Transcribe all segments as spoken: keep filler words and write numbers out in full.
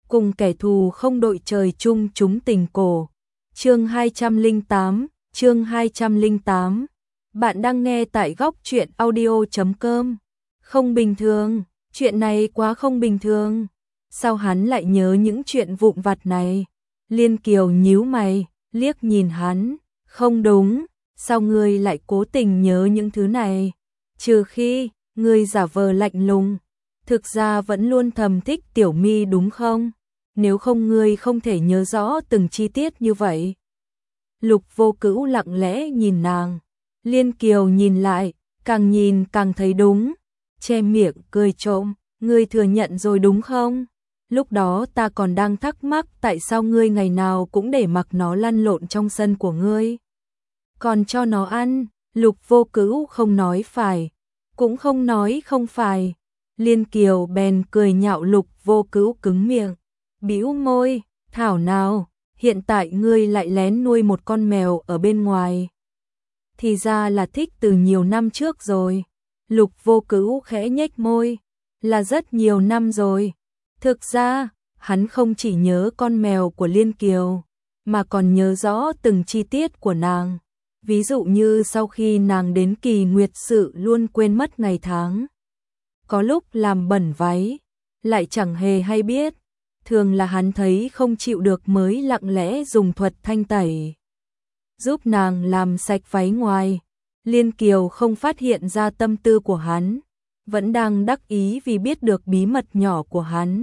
cùng kẻ thù không đội trời chung chúng tình cổ. Chương hai trăm lẻ tám, chương hai trăm lẻ tám. Bạn đang nghe tại góc truyện audio chấm com. Không bình thường, chuyện này quá không bình thường. Sao hắn lại nhớ những chuyện vụn vặt này? Liên Kiều nhíu mày, liếc nhìn hắn, không đúng, sao ngươi lại cố tình nhớ những thứ này? Trừ khi, ngươi giả vờ lạnh lùng, thực ra vẫn luôn thầm thích Tiểu My đúng không? Nếu không ngươi không thể nhớ rõ từng chi tiết như vậy. Lục Vô Cữu lặng lẽ nhìn nàng, Liên Kiều nhìn lại, càng nhìn càng thấy đúng, che miệng cười trộm, ngươi thừa nhận rồi đúng không? Lúc đó ta còn đang thắc mắc tại sao ngươi ngày nào cũng để mặc nó lăn lộn trong sân của ngươi. Còn cho nó ăn, Lục Vô Cữu không nói phải, cũng không nói không phải. Liên Kiều bèn cười nhạo Lục Vô Cữu cứng miệng, bĩu môi, thảo nào, hiện tại ngươi lại lén nuôi một con mèo ở bên ngoài. Thì ra là thích từ nhiều năm trước rồi. Lục Vô Cữu khẽ nhếch môi, là rất nhiều năm rồi. Thực ra, hắn không chỉ nhớ con mèo của Liên Kiều, mà còn nhớ rõ từng chi tiết của nàng. Ví dụ như sau khi nàng đến kỳ nguyệt sự luôn quên mất ngày tháng. Có lúc làm bẩn váy, lại chẳng hề hay biết. Thường là hắn thấy không chịu được mới lặng lẽ dùng thuật thanh tẩy, giúp nàng làm sạch váy ngoài. Liên Kiều không phát hiện ra tâm tư của hắn, vẫn đang đắc ý vì biết được bí mật nhỏ của hắn.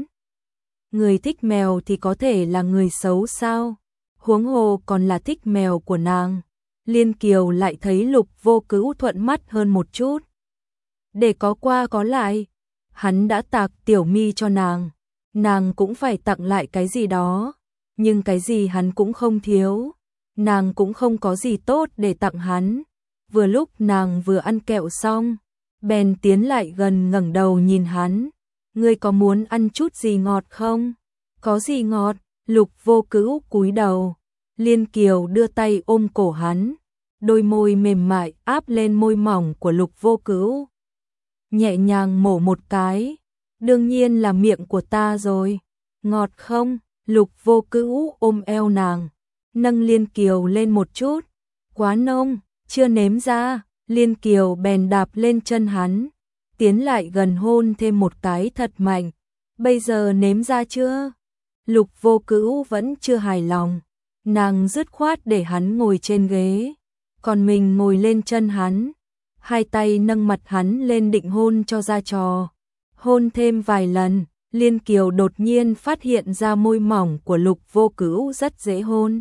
Người thích mèo thì có thể là người xấu sao? Huống hồ còn là thích mèo của nàng. Liên Kiều lại thấy Lục Vô Cữu thuận mắt hơn một chút. Để có qua có lại, hắn đã tặng Tiểu My cho nàng, nàng cũng phải tặng lại cái gì đó, nhưng cái gì hắn cũng không thiếu, nàng cũng không có gì tốt để tặng hắn. Vừa lúc nàng vừa ăn kẹo xong, bèn tiến lại gần ngẩng đầu nhìn hắn, ngươi có muốn ăn chút gì ngọt không? Có gì ngọt? Lục Vô Cữu cúi đầu, Liên Kiều đưa tay ôm cổ hắn, đôi môi mềm mại áp lên môi mỏng của Lục Vô Cữu, nhẹ nhàng mổ một cái. Đương nhiên là miệng của ta rồi. Ngọt không? Lục Vô Cữu ôm eo nàng, nâng Liên Kiều lên một chút. Quá nông, chưa nếm ra. Liên Kiều bèn đạp lên chân hắn, tiến lại gần hôn thêm một cái thật mạnh. Bây giờ nếm ra chưa? Lục Vô Cữu vẫn chưa hài lòng, nàng dứt khoát để hắn ngồi trên ghế, còn mình ngồi lên chân hắn, hai tay nâng mặt hắn lên định hôn cho ra trò. Hôn thêm vài lần, Liên Kiều đột nhiên phát hiện ra môi mỏng của Lục Vô Cữu rất dễ hôn.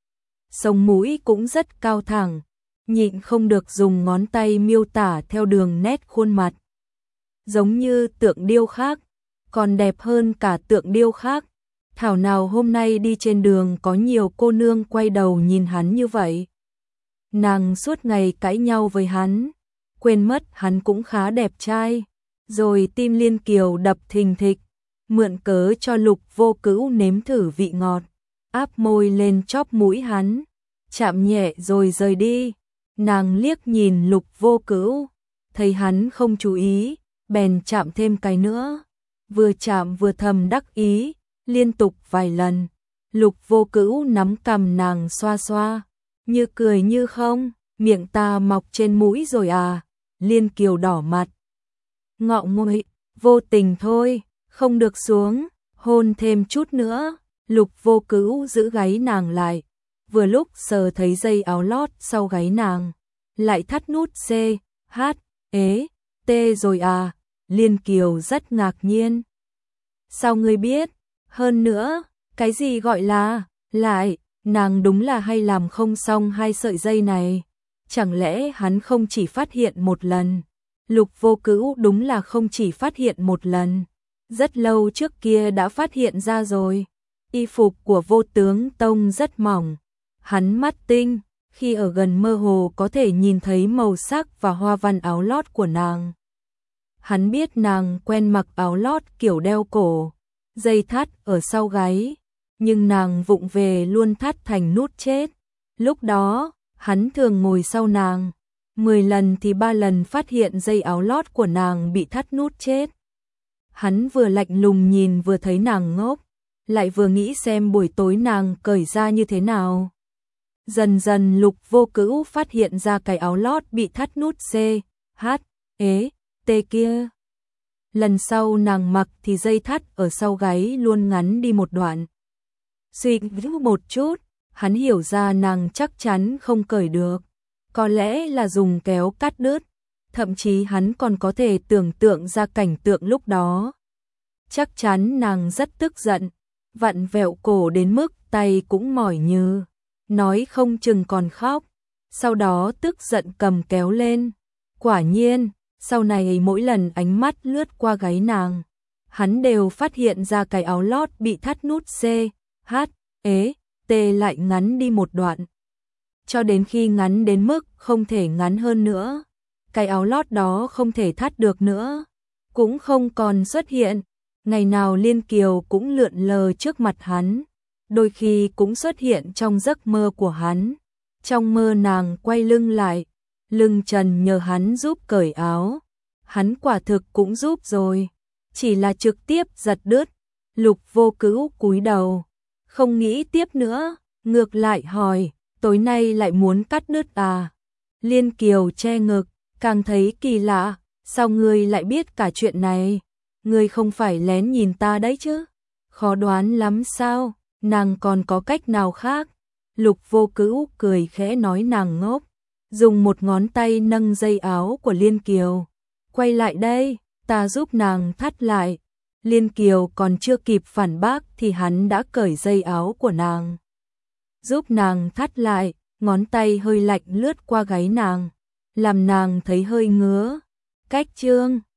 Sống mũi cũng rất cao thẳng, nhịn không được dùng ngón tay miêu tả theo đường nét khuôn mặt. Giống như tượng điêu khắc, còn đẹp hơn cả tượng điêu khắc. Thảo nào hôm nay đi trên đường có nhiều cô nương quay đầu nhìn hắn như vậy. Nàng suốt ngày cãi nhau với hắn, quên mất hắn cũng khá đẹp trai. Rồi tim Liên Kiều đập thình thịch, mượn cớ cho Lục Vô Cữu nếm thử vị ngọt, áp môi lên chóp mũi hắn, chạm nhẹ rồi rời đi. Nàng liếc nhìn Lục Vô Cữu, thấy hắn không chú ý, bèn chạm thêm cái nữa. Vừa chạm vừa thầm đắc ý, liên tục vài lần. Lục Vô Cữu nắm cằm nàng xoa xoa, như cười như không, miệng ta mọc trên mũi rồi à? Liên Kiều đỏ mặt, ngọ nguậy, vô tình thôi, không được xuống, hôn thêm chút nữa. Lục Vô Cữu giữ gáy nàng lại, vừa lúc sờ thấy dây áo lót sau gáy nàng, lại thắt nút C, H, ế, T rồi à? Liên Kiều rất ngạc nhiên. Sao ngươi biết? Hơn nữa, cái gì gọi là, lại, nàng đúng là hay làm không xong hai sợi dây này. Chẳng lẽ hắn không chỉ phát hiện một lần? Lục Vô Cữu đúng là không chỉ phát hiện một lần, rất lâu trước kia đã phát hiện ra rồi. Y phục của Vô Tướng Tông rất mỏng, hắn mắt tinh, khi ở gần mơ hồ có thể nhìn thấy màu sắc và hoa văn áo lót của nàng. Hắn biết nàng quen mặc áo lót kiểu đeo cổ, dây thắt ở sau gáy, nhưng nàng vụng về luôn thắt thành nút chết. Lúc đó, hắn thường ngồi sau nàng, mười lần thì ba lần phát hiện dây áo lót của nàng bị thắt nút chết. Hắn vừa lạnh lùng nhìn vừa thấy nàng ngốc, lại vừa nghĩ xem buổi tối nàng cởi ra như thế nào. Dần dần Lục Vô Cữu phát hiện ra cái áo lót bị thắt nút C, H, ế, T kia. Lần sau nàng mặc thì dây thắt ở sau gáy luôn ngắn đi một đoạn. Suy nghĩ một chút, hắn hiểu ra nàng chắc chắn không cởi được. Có lẽ là dùng kéo cắt đứt. Thậm chí hắn còn có thể tưởng tượng ra cảnh tượng lúc đó. Chắc chắn nàng rất tức giận, vặn vẹo cổ đến mức tay cũng mỏi như, nói không chừng còn khóc. Sau đó tức giận cầm kéo lên. Quả nhiên, sau này mỗi lần ánh mắt lướt qua gáy nàng, hắn đều phát hiện ra cái áo lót bị thắt nút C, H, ế, T lại ngắn đi một đoạn. Cho đến khi ngắn đến mức không thể ngắn hơn nữa. Cái áo lót đó không thể thắt được nữa, cũng không còn xuất hiện. Ngày nào Liên Kiều cũng lượn lờ trước mặt hắn, đôi khi cũng xuất hiện trong giấc mơ của hắn. Trong mơ nàng quay lưng lại, lưng trần nhờ hắn giúp cởi áo. Hắn quả thực cũng giúp rồi, chỉ là trực tiếp giật đứt. Lục Vô Cữu cúi đầu, không nghĩ tiếp nữa, ngược lại hỏi, tối nay lại muốn cắt đứt à? Liên Kiều che ngực, càng thấy kỳ lạ, sao ngươi lại biết cả chuyện này? Ngươi không phải lén nhìn ta đấy chứ? Khó đoán lắm sao? Nàng còn có cách nào khác? Lục Vô Cữu cười khẽ nói nàng ngốc, dùng một ngón tay nâng dây áo của Liên Kiều. Quay lại đây, ta giúp nàng thắt lại. Liên Kiều còn chưa kịp phản bác thì hắn đã cởi dây áo của nàng. Giúp nàng thắt lại, ngón tay hơi lạnh lướt qua gáy nàng, làm nàng thấy hơi ngứa. Cách chương